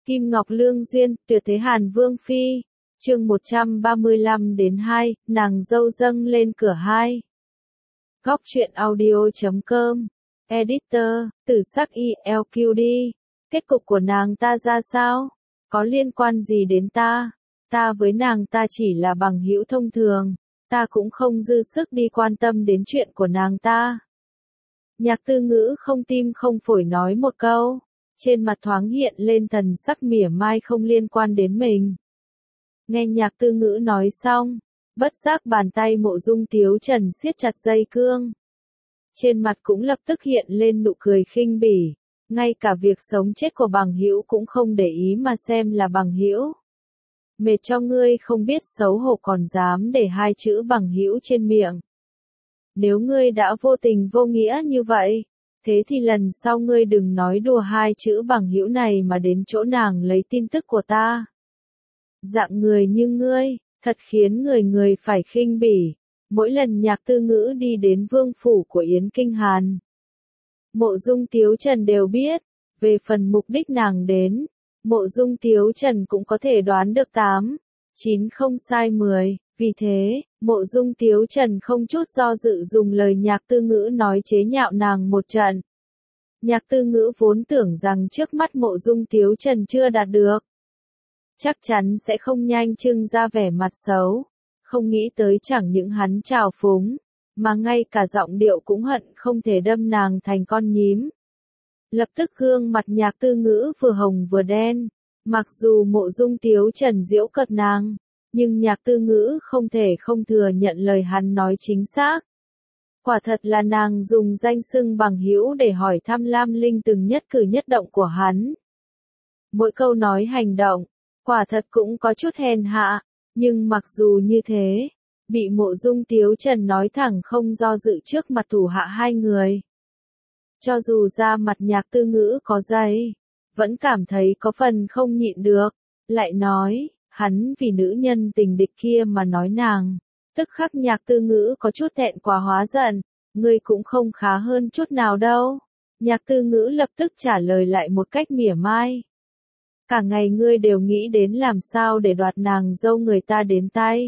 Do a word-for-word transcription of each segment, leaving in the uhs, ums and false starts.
Kim Ngọc Lương Duyên, Tuyệt Thế Hàn Vương Phi, chương một trăm ba mươi lăm đến hai, nàng dâu dâng lên cửa hai. Góc truyện audio chấm com, Editor, Tử Sắc i lờ quy đê, kết cục của nàng ta ra sao? Có liên quan gì đến ta? Ta với nàng ta chỉ là bằng hữu thông thường, ta cũng không dư sức đi quan tâm đến chuyện của nàng ta. Nhạc Tư Ngữ không tim không phổi nói một câu, trên mặt thoáng hiện lên thần sắc mỉa mai không liên quan đến mình. Nghe Nhạc Tư Ngữ nói xong, bất giác bàn tay Mộ Dung Tiếu Trần siết chặt dây cương. Trên mặt cũng lập tức hiện lên nụ cười khinh bỉ, ngay cả việc sống chết của bằng hữu cũng không để ý mà xem là bằng hữu. Mệt cho ngươi không biết xấu hổ còn dám để hai chữ bằng hữu trên miệng. Nếu ngươi đã vô tình vô nghĩa như vậy, thế thì lần sau ngươi đừng nói đùa hai chữ bằng hữu này mà đến chỗ nàng lấy tin tức của ta. Dạng người như ngươi, thật khiến người người phải khinh bỉ. Mỗi lần Nhạc Tư Ngữ đi đến vương phủ của Yến Kinh Hàn, Mộ Dung Tiếu Trần đều biết. Về phần mục đích nàng đến, Mộ Dung Tiếu Trần cũng có thể đoán được tám, chín không sai mười. Vì thế, Mộ Dung Tiếu Trần không chút do dự dùng lời Nhạc Tư Ngữ nói chế nhạo nàng một trận. Nhạc Tư Ngữ vốn tưởng rằng trước mắt Mộ Dung Tiếu Trần chưa đạt được, chắc chắn sẽ không nhanh trưng ra vẻ mặt xấu, không nghĩ tới chẳng những hắn trào phúng, mà ngay cả giọng điệu cũng hận không thể đâm nàng thành con nhím. Lập tức gương mặt Nhạc Tư Ngữ vừa hồng vừa đen, mặc dù Mộ Dung Tiếu Trần giễu cợt nàng, nhưng Nhạc Tư Ngữ không thể không thừa nhận lời hắn nói chính xác. Quả thật là nàng dùng danh xưng bằng hữu để hỏi thăm Lam Linh từng nhất cử nhất động của hắn. Mỗi câu nói hành động, quả thật cũng có chút hèn hạ, nhưng mặc dù như thế, bị Mộ Dung Tiếu Trần nói thẳng không do dự trước mặt thủ hạ hai người. Cho dù ra mặt Nhạc Tư Ngữ có dày, vẫn cảm thấy có phần không nhịn được, lại nói, hắn vì nữ nhân tình địch kia mà nói nàng. Tức khắc Nhạc Tư Ngữ có chút thẹn quá hóa giận, ngươi cũng không khá hơn chút nào đâu. Nhạc Tư Ngữ lập tức trả lời lại một cách mỉa mai. Cả ngày ngươi đều nghĩ đến làm sao để đoạt nàng dâu người ta đến tay.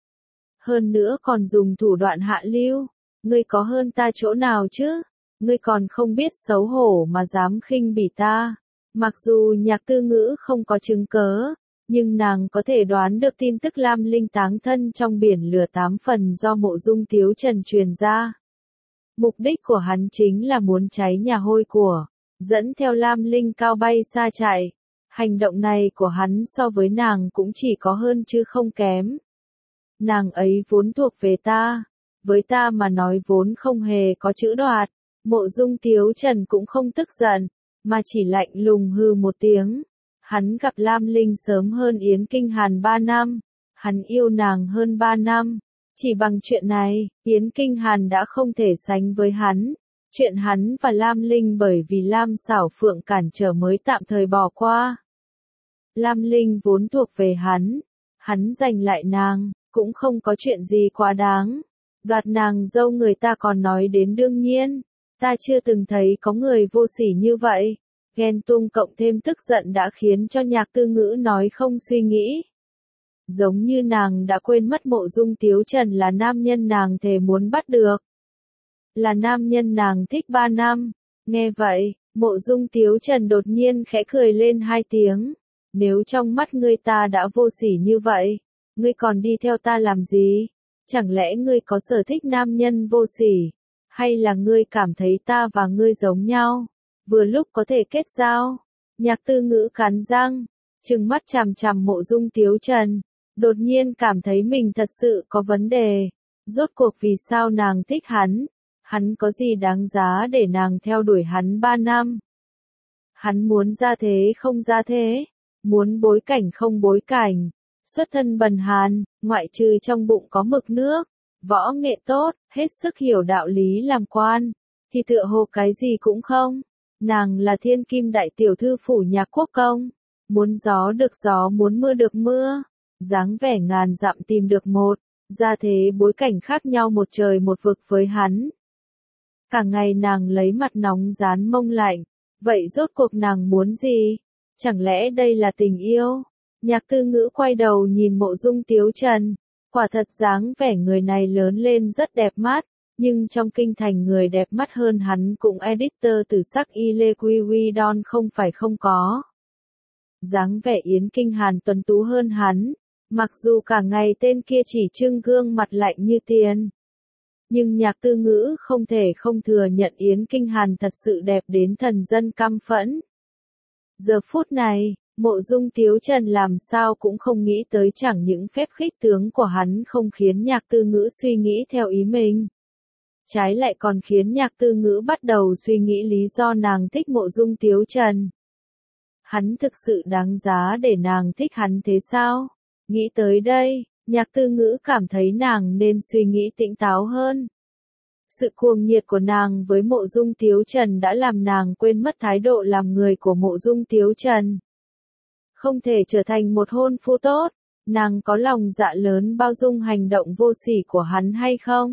Hơn nữa còn dùng thủ đoạn hạ lưu, ngươi có hơn ta chỗ nào chứ? Ngươi còn không biết xấu hổ mà dám khinh bỉ ta. Mặc dù Nhạc Tư Ngữ không có chứng cớ, nhưng nàng có thể đoán được tin tức Lam Linh táng thân trong biển lửa tám phần do Mộ Dung Tiếu Trần truyền ra. Mục đích của hắn chính là muốn cháy nhà hôi của, dẫn theo Lam Linh cao bay xa chạy. Hành động này của hắn so với nàng cũng chỉ có hơn chứ không kém. Nàng ấy vốn thuộc về ta, với ta mà nói vốn không hề có chữ đoạt. Mộ Dung Tiếu Trần cũng không tức giận, mà chỉ lạnh lùng hừ một tiếng. Hắn gặp Lam Linh sớm hơn Yến Kinh Hàn ba năm, hắn yêu nàng hơn ba năm. Chỉ bằng chuyện này, Yến Kinh Hàn đã không thể sánh với hắn. Chuyện hắn và Lam Linh bởi vì Lam Xảo Phượng cản trở mới tạm thời bỏ qua. Lam Linh vốn thuộc về hắn, hắn giành lại nàng, cũng không có chuyện gì quá đáng. Đoạt nàng dâu người ta còn nói đến đương nhiên, ta chưa từng thấy có người vô sỉ như vậy. Ghen tuông cộng thêm tức giận đã khiến cho Nhạc Tư Ngữ nói không suy nghĩ. Giống như nàng đã quên mất Mộ Dung Tiếu Trần là nam nhân nàng thề muốn bắt được. Là nam nhân nàng thích ba năm. Nghe vậy, Mộ Dung Tiếu Trần đột nhiên khẽ cười lên hai tiếng. Nếu trong mắt ngươi ta đã vô sỉ như vậy, ngươi còn đi theo ta làm gì? Chẳng lẽ ngươi có sở thích nam nhân vô sỉ? Hay là ngươi cảm thấy ta và ngươi giống nhau? Vừa lúc có thể kết giao. Nhạc Tư Ngữ cắn răng, trừng mắt chằm chằm Mộ Dung Tiếu Trần, đột nhiên cảm thấy mình thật sự có vấn đề. Rốt cuộc vì sao nàng thích hắn? Hắn có gì đáng giá để nàng theo đuổi hắn ba năm? Hắn muốn ra thế không ra thế, muốn bối cảnh không bối cảnh, xuất thân bần hàn, ngoại trừ trong bụng có mực nước, võ nghệ tốt, hết sức hiểu đạo lý làm quan, thì tựa hồ cái gì cũng không. Nàng là thiên kim đại tiểu thư phủ Nhạc Quốc công, muốn gió được gió muốn mưa được mưa, dáng vẻ ngàn dặm tìm được một, ra thế bối cảnh khác nhau một trời một vực với hắn. Cả ngày nàng lấy mặt nóng dán mông lạnh, vậy rốt cuộc nàng muốn gì? Chẳng lẽ đây là tình yêu? Nhạc Tư Ngữ quay đầu nhìn Mộ Dung Tiếu Trần. Quả thật dáng vẻ người này lớn lên rất đẹp mắt, nhưng trong kinh thành người đẹp mắt hơn hắn cũng editor từ sắc y Lê Quy Huy Don không phải không có. Dáng vẻ Yến Kinh Hàn tuấn tú hơn hắn, mặc dù cả ngày tên kia chỉ trưng gương mặt lạnh như tiền. Nhưng Nhạc Tư Ngữ không thể không thừa nhận Yến Kinh Hàn thật sự đẹp đến thần dân căm phẫn. Giờ phút này, Mộ Dung Tiếu Trần làm sao cũng không nghĩ tới chẳng những phép khích tướng của hắn không khiến Nhạc Tư Ngữ suy nghĩ theo ý mình. Trái lại còn khiến Nhạc Tư Ngữ bắt đầu suy nghĩ lý do nàng thích Mộ Dung Tiếu Trần. Hắn thực sự đáng giá để nàng thích hắn thế sao? Nghĩ tới đây, Nhạc Tư Ngữ cảm thấy nàng nên suy nghĩ tỉnh táo hơn. Sự cuồng nhiệt của nàng với Mộ Dung Tiếu Trần đã làm nàng quên mất thái độ làm người của Mộ Dung Tiếu Trần. Không thể trở thành một hôn phu tốt, nàng có lòng dạ lớn bao dung hành động vô sỉ của hắn hay không?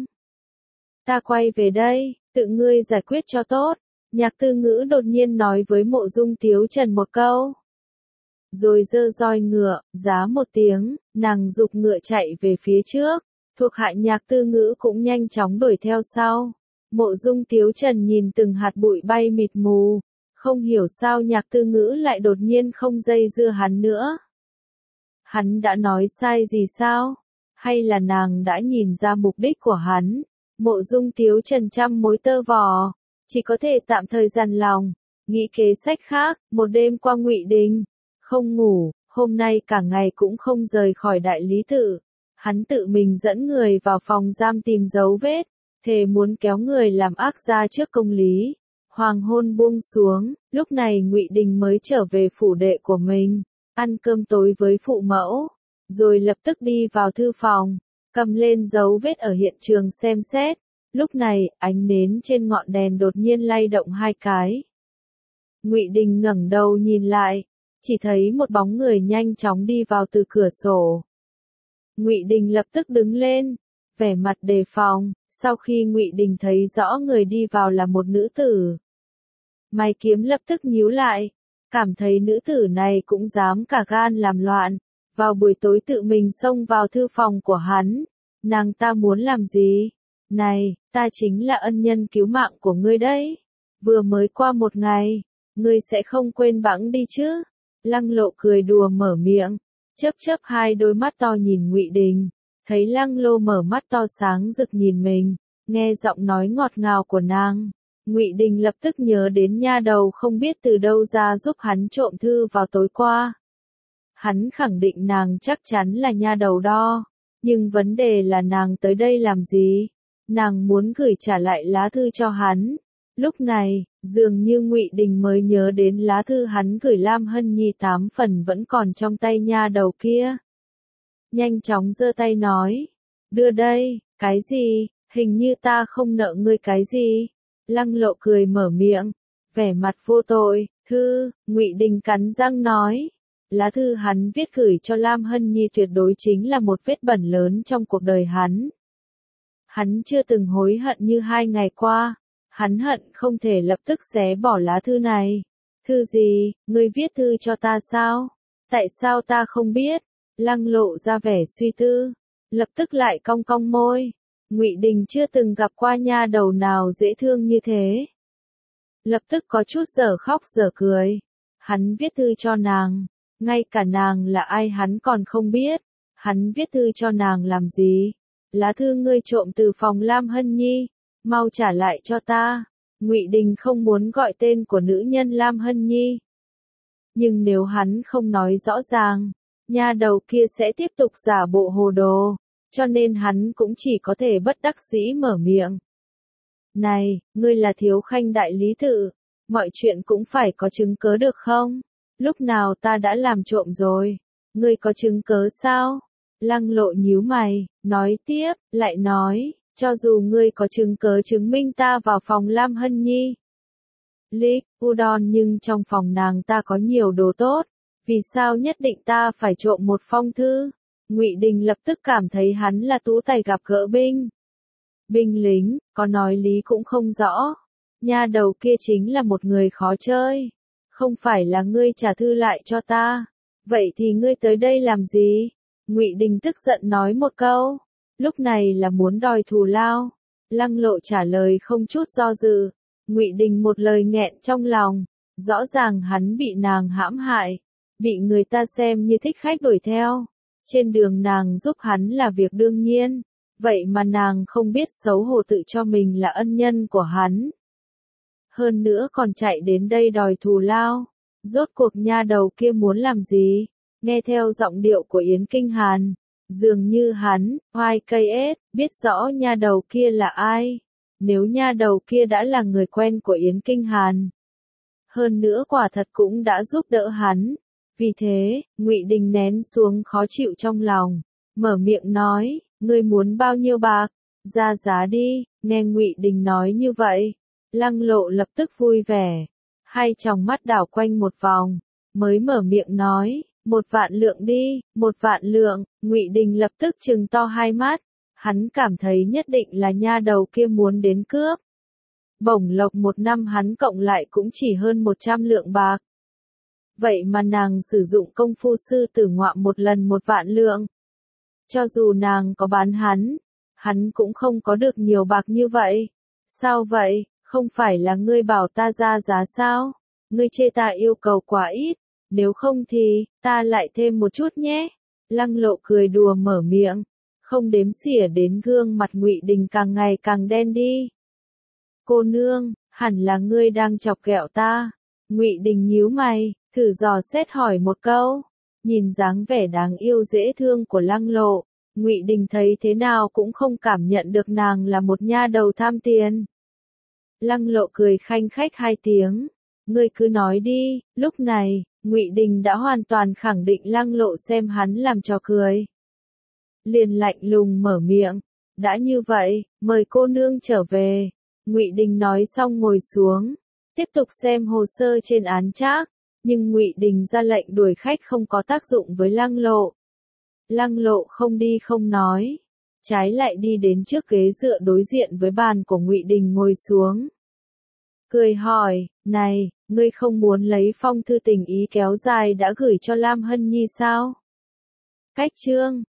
Ta quay về đây, tự ngươi giải quyết cho tốt. Nhạc Tư Ngữ đột nhiên nói với Mộ Dung Tiếu Trần một câu. Rồi giơ roi ngựa, giá một tiếng, nàng giục ngựa chạy về phía trước. Thuộc hạ Nhạc Tư Ngữ cũng nhanh chóng đuổi theo sau. Mộ Dung Tiếu Trần nhìn từng hạt bụi bay mịt mù. Không hiểu sao Nhạc Tư Ngữ lại đột nhiên không dây dưa hắn nữa. Hắn đã nói sai gì sao? Hay là nàng đã nhìn ra mục đích của hắn? Mộ Dung Tiếu Trần trăm mối tơ vò, chỉ có thể tạm thời dằn lòng, nghĩ kế sách khác. Một đêm qua Ngụy Đình không ngủ, hôm nay cả ngày cũng không rời khỏi đại lý tự. Hắn tự mình dẫn người vào phòng giam tìm dấu vết, thề muốn kéo người làm ác ra trước công lý. Hoàng hôn buông xuống, lúc này Ngụy Đình mới trở về phủ đệ của mình, ăn cơm tối với phụ mẫu, rồi lập tức đi vào thư phòng, cầm lên dấu vết ở hiện trường xem xét. Lúc này, ánh nến trên ngọn đèn đột nhiên lay động hai cái. Ngụy Đình ngẩng đầu nhìn lại, chỉ thấy một bóng người nhanh chóng đi vào từ cửa sổ. Ngụy Đình lập tức đứng lên, vẻ mặt đề phòng. Sau khi Ngụy Đình thấy rõ người đi vào là một nữ tử, mày kiếm lập tức nhíu lại, cảm thấy nữ tử này cũng dám cả gan làm loạn, vào buổi tối tự mình xông vào thư phòng của hắn. Nàng ta muốn làm gì? Này, ta chính là ân nhân cứu mạng của ngươi đấy. Vừa mới qua một ngày, ngươi sẽ không quên bẵng đi chứ? Lăng Lộ cười đùa mở miệng, chớp chớp hai đôi mắt to nhìn Ngụy Đình. Thấy Lăng Lô mở mắt to sáng rực nhìn mình, nghe giọng nói ngọt ngào của nàng, Ngụy Đình lập tức nhớ đến nha đầu không biết từ đâu ra giúp hắn trộm thư vào tối qua. Hắn khẳng định nàng chắc chắn là nha đầu đó, nhưng vấn đề là nàng tới đây làm gì? Nàng muốn gửi trả lại lá thư cho hắn. Lúc này, dường như Ngụy Đình mới nhớ đến lá thư hắn gửi Lam Hân Nhi tám phần vẫn còn trong tay nha đầu kia. Nhanh chóng giơ tay nói, đưa đây. Cái gì? Hình như ta không nợ ngươi cái gì. Lăng Lộ cười mở miệng, vẻ mặt vô tội. Thư, Ngụy Đình cắn răng nói, lá thư hắn viết gửi cho Lam Hân Nhi tuyệt đối chính là một vết bẩn lớn trong cuộc đời hắn. Hắn chưa từng hối hận như hai ngày qua, hắn hận không thể lập tức xé bỏ lá thư này. Thư gì? Ngươi viết thư cho ta sao? Tại sao ta không biết? Lăng Lộ ra vẻ suy tư, lập tức lại cong cong môi. Ngụy Đình chưa từng gặp qua nha đầu nào dễ thương như thế. Lập tức có chút dở khóc dở cười. Hắn viết thư cho nàng, ngay cả nàng là ai hắn còn không biết. Hắn viết thư cho nàng làm gì? Lá thư ngươi trộm từ phòng Lam Hân Nhi, mau trả lại cho ta. Ngụy Đình không muốn gọi tên của nữ nhân Lam Hân Nhi. Nhưng nếu hắn không nói rõ ràng, nha đầu kia sẽ tiếp tục giả bộ hồ đồ, cho nên hắn cũng chỉ có thể bất đắc dĩ mở miệng. Này, ngươi là thiếu khanh đại lý tự, mọi chuyện cũng phải có chứng cớ được không? Lúc nào ta đã làm trộm rồi? Ngươi có chứng cớ sao? Lăng Lộ nhíu mày, nói tiếp, lại nói, cho dù ngươi có chứng cớ chứng minh ta vào phòng Lam Hân Nhi, Lý, Udon nhưng trong phòng nàng ta có nhiều đồ tốt, vì sao nhất định ta phải trộm một phong thư? Ngụy Đình lập tức cảm thấy hắn là tú tài gặp gỡ binh. Binh lính, có nói lý cũng không rõ. Nha đầu kia chính là một người khó chơi. Không phải là ngươi trả thư lại cho ta. Vậy thì ngươi tới đây làm gì? Ngụy Đình tức giận nói một câu. Lúc này là muốn đòi thù lao. Lăng Lộ trả lời không chút do dự. Ngụy Đình một lời nghẹn trong lòng. Rõ ràng hắn bị nàng hãm hại. Bị người ta xem như thích khách đuổi theo. Trên đường nàng giúp hắn là việc đương nhiên. Vậy mà nàng không biết xấu hổ tự cho mình là ân nhân của hắn. Hơn nữa còn chạy đến đây đòi thù lao. Rốt cuộc nha đầu kia muốn làm gì? Nghe theo giọng điệu của Yến Kinh Hàn. Dường như hắn, oai cây ết, biết rõ nha đầu kia là ai. Nếu nha đầu kia đã là người quen của Yến Kinh Hàn. Hơn nữa quả thật cũng đã giúp đỡ hắn. Vì thế, Ngụy Đình nén xuống khó chịu trong lòng. Mở miệng nói, ngươi muốn bao nhiêu bạc? Ra giá đi. Nghe Ngụy Đình nói như vậy. Lăng Lộ lập tức vui vẻ. Hai tròng mắt đảo quanh một vòng. Mới mở miệng nói, một vạn lượng đi, một vạn lượng. Ngụy Đình lập tức trừng to hai mắt. Hắn cảm thấy nhất định là nha đầu kia muốn đến cướp. Bổng lộc một năm hắn cộng lại cũng chỉ hơn một trăm lượng bạc. Vậy mà nàng sử dụng công phu sư tử ngoạm một lần một vạn lượng. Cho dù nàng có bán hắn, hắn cũng không có được nhiều bạc như vậy. Sao vậy, không phải là ngươi bảo ta ra giá sao? Ngươi chê ta yêu cầu quá ít, nếu không thì, ta lại thêm một chút nhé. Lăng Lộ cười đùa mở miệng, không đếm xỉa đến gương mặt Ngụy Đình càng ngày càng đen đi. Cô nương, hẳn là ngươi đang chọc ghẹo ta. Ngụy Đình nhíu mày, thử dò xét hỏi một câu. Nhìn dáng vẻ đáng yêu dễ thương của Lăng Lộ, Ngụy Đình thấy thế nào cũng không cảm nhận được nàng là một nha đầu tham tiền. Lăng Lộ cười khanh khách hai tiếng, ngươi cứ nói đi. Lúc này, Ngụy Đình đã hoàn toàn khẳng định Lăng Lộ xem hắn làm trò cười. Liền lạnh lùng mở miệng, đã như vậy, mời cô nương trở về. Ngụy Đình nói xong ngồi xuống, tiếp tục xem hồ sơ trên án trác, nhưng Ngụy Đình ra lệnh đuổi khách không có tác dụng với Lăng Lộ. Lăng Lộ không đi không nói, trái lại đi đến trước ghế dựa đối diện với bàn của Ngụy Đình ngồi xuống. Cười hỏi, này, ngươi không muốn lấy phong thư tình ý kéo dài đã gửi cho Lam Hân Nhi sao? Cách chương